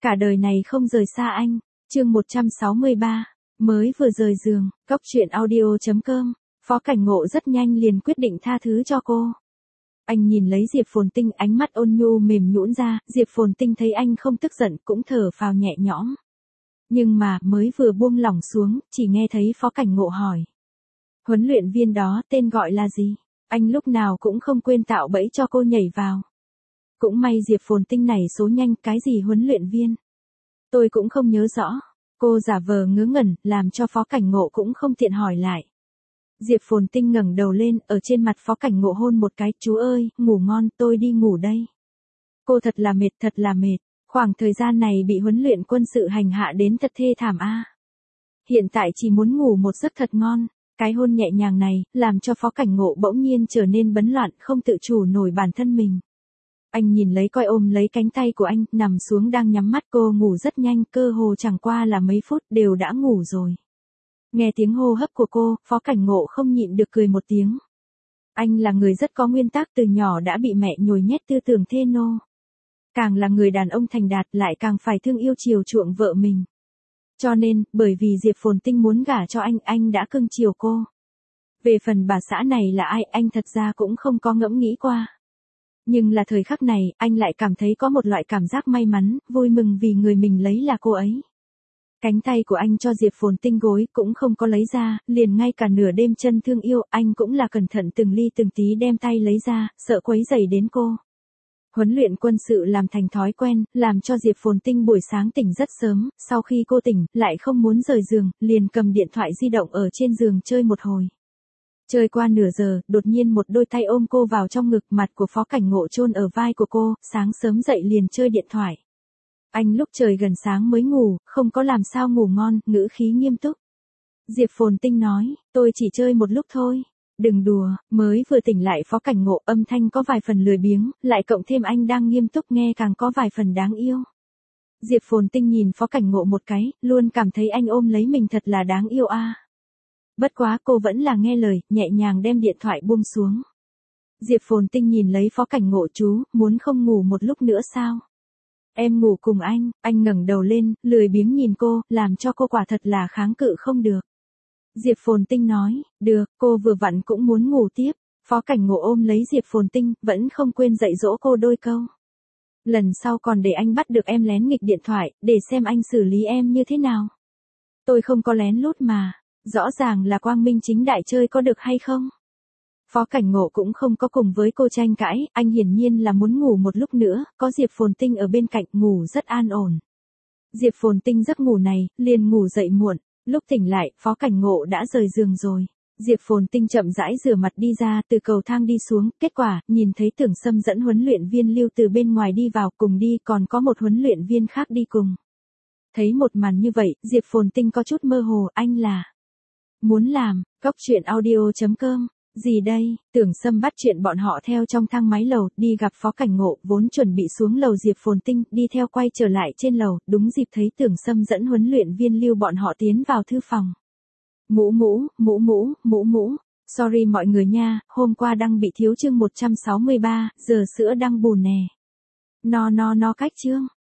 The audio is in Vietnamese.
Cả đời này không rời xa anh. Chương 163. Mới vừa rời giường. Cóc truyện audio.com. Phó Cảnh Ngộ rất nhanh liền quyết định tha thứ cho cô. Anh nhìn lấy Diệp Phồn Tinh, ánh mắt ôn nhu mềm nhũn ra. Diệp Phồn Tinh thấy anh không tức giận cũng thở phào nhẹ nhõm. Nhưng mà mới vừa buông lỏng xuống, chỉ nghe thấy Phó Cảnh Ngộ hỏi. Huấn luyện viên đó tên gọi là gì? Anh lúc nào cũng không quên tạo bẫy cho cô nhảy vào. Cũng may Diệp Phồn Tinh này số nhanh, cái gì huấn luyện viên? Tôi cũng không nhớ rõ. Cô giả vờ ngớ ngẩn, làm cho Phó Cảnh Ngộ cũng không tiện hỏi lại. Diệp Phồn Tinh ngẩng đầu lên, ở trên mặt Phó Cảnh Ngộ hôn một cái, chú ơi, ngủ ngon, tôi đi ngủ đây. Cô thật là mệt, thật là mệt. Khoảng thời gian này bị huấn luyện quân sự hành hạ đến thật thê thảm a. Hiện tại chỉ muốn ngủ một giấc thật ngon. Cái hôn nhẹ nhàng này, làm cho Phó Cảnh Ngộ bỗng nhiên trở nên bấn loạn, không tự chủ nổi bản thân mình. Anh nhìn lấy coi ôm lấy cánh tay của anh, nằm xuống đang nhắm mắt. Cô ngủ rất nhanh, cơ hồ chẳng qua là mấy phút đều đã ngủ rồi. Nghe tiếng hô hấp của cô, Phó Cảnh Ngộ không nhịn được cười một tiếng. Anh là người rất có nguyên tắc, từ nhỏ đã bị mẹ nhồi nhét tư tưởng thê nô. Càng là người đàn ông thành đạt lại càng phải thương yêu chiều chuộng vợ mình. Cho nên, bởi vì Diệp Phồn Tinh muốn gả cho anh đã cưng chiều cô. Về phần bà xã này là ai, anh thật ra cũng không có ngẫm nghĩ qua. Nhưng là thời khắc này, anh lại cảm thấy có một loại cảm giác may mắn, vui mừng vì người mình lấy là cô ấy. Cánh tay của anh cho Diệp Phồn Tinh gối cũng không có lấy ra, liền ngay cả nửa đêm chân thương yêu, anh cũng là cẩn thận từng ly từng tí đem tay lấy ra, sợ quấy rầy đến cô. Huấn luyện quân sự làm thành thói quen, làm cho Diệp Phồn Tinh buổi sáng tỉnh rất sớm, sau khi cô tỉnh, lại không muốn rời giường, liền cầm điện thoại di động ở trên giường chơi một hồi. Chơi qua nửa giờ, đột nhiên một đôi tay ôm cô vào trong ngực, mặt của Phó Cảnh Ngộ chôn ở vai của cô, sáng sớm dậy liền chơi điện thoại. Anh lúc trời gần sáng mới ngủ, không có làm sao ngủ ngon, ngữ khí nghiêm túc. Diệp Phồn Tinh nói, tôi chỉ chơi một lúc thôi. Đừng đùa, mới vừa tỉnh lại Phó Cảnh Ngộ, âm thanh có vài phần lười biếng, lại cộng thêm anh đang nghiêm túc nghe càng có vài phần đáng yêu. Diệp Phồn Tinh nhìn Phó Cảnh Ngộ một cái, luôn cảm thấy anh ôm lấy mình thật là đáng yêu a. Bất quá cô vẫn là nghe lời, nhẹ nhàng đem điện thoại buông xuống. Diệp Phồn Tinh nhìn lấy Phó Cảnh Ngộ, chú, muốn không ngủ một lúc nữa sao? Em ngủ cùng anh ngẩng đầu lên, lười biếng nhìn cô, làm cho cô quả thật là kháng cự không được. Diệp Phồn Tinh nói, được, cô vừa vặn cũng muốn ngủ tiếp. Phó Cảnh Ngộ ôm lấy Diệp Phồn Tinh, vẫn không quên dạy dỗ cô đôi câu. Lần sau còn để anh bắt được em lén nghịch điện thoại, để xem anh xử lý em như thế nào. Tôi không có lén lút mà, rõ ràng là quang minh chính đại chơi, có được hay không? Phó Cảnh Ngộ cũng không có cùng với cô tranh cãi, anh hiển nhiên là muốn ngủ một lúc nữa, có Diệp Phồn Tinh ở bên cạnh, ngủ rất an ổn. Diệp Phồn Tinh giấc ngủ này, liền ngủ dậy muộn, lúc tỉnh lại, Phó Cảnh Ngộ đã rời giường rồi. Diệp Phồn Tinh chậm rãi rửa mặt đi ra, từ cầu thang đi xuống, kết quả, nhìn thấy Tưởng Sâm dẫn huấn luyện viên Lưu từ bên ngoài đi vào, cùng đi, còn có một huấn luyện viên khác đi cùng. Thấy một màn như vậy, Diệp Phồn Tinh có chút mơ hồ, anh là muốn làm, cóc truyện audio.com. Gì đây? Tưởng Sâm bắt chuyện bọn họ theo trong thang máy lầu, đi gặp Phó Cảnh Ngộ, vốn chuẩn bị xuống lầu Diệp Phồn Tinh, đi theo quay trở lại trên lầu, đúng dịp thấy Tưởng Sâm dẫn huấn luyện viên Lưu bọn họ tiến vào thư phòng. Sorry mọi người nha, hôm qua đăng bị thiếu chương 163, giờ sữa đăng bùn nè. No cách chương.